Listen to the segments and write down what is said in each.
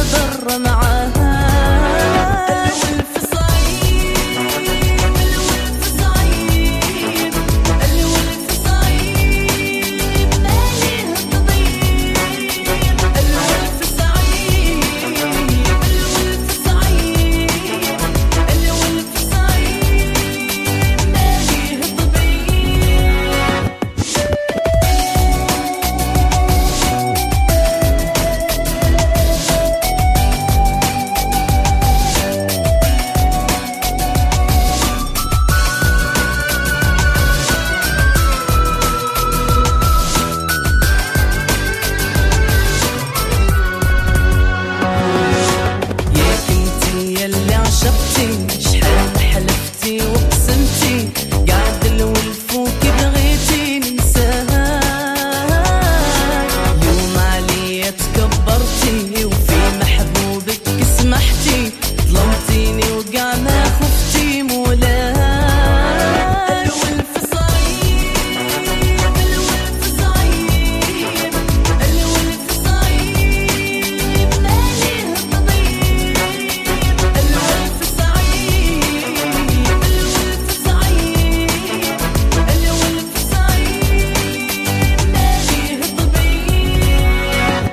برا معاها. الولف صعيب الولف صعيب الولف صعيب ما ليه طبيب. الولف صعيب الولف صعيب الولف صعيب ما ليه طبيب. شحال حلفتي وقسمتي قاعد الولف وكي بغيتي ننساك. يوم عليا تكبرتي وفي محبوبك سمحتي ظلمتيني وقع ما خفتي مولاك. الولف صعيب الولف صعيب الولف صعيب ما ليه طبيب. الولف صعيب الولف صعيب الولف صعيب ما ليه طبيب.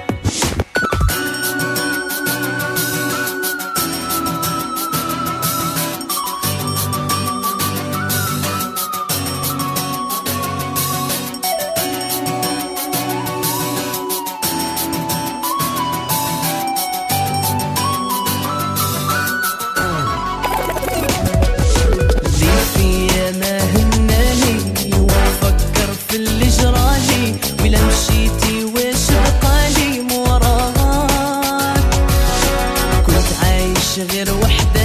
ما هناني وافكر في اللي جرالي ولا مشيتي واش بقالي موراك. كنت عايش غير وحدة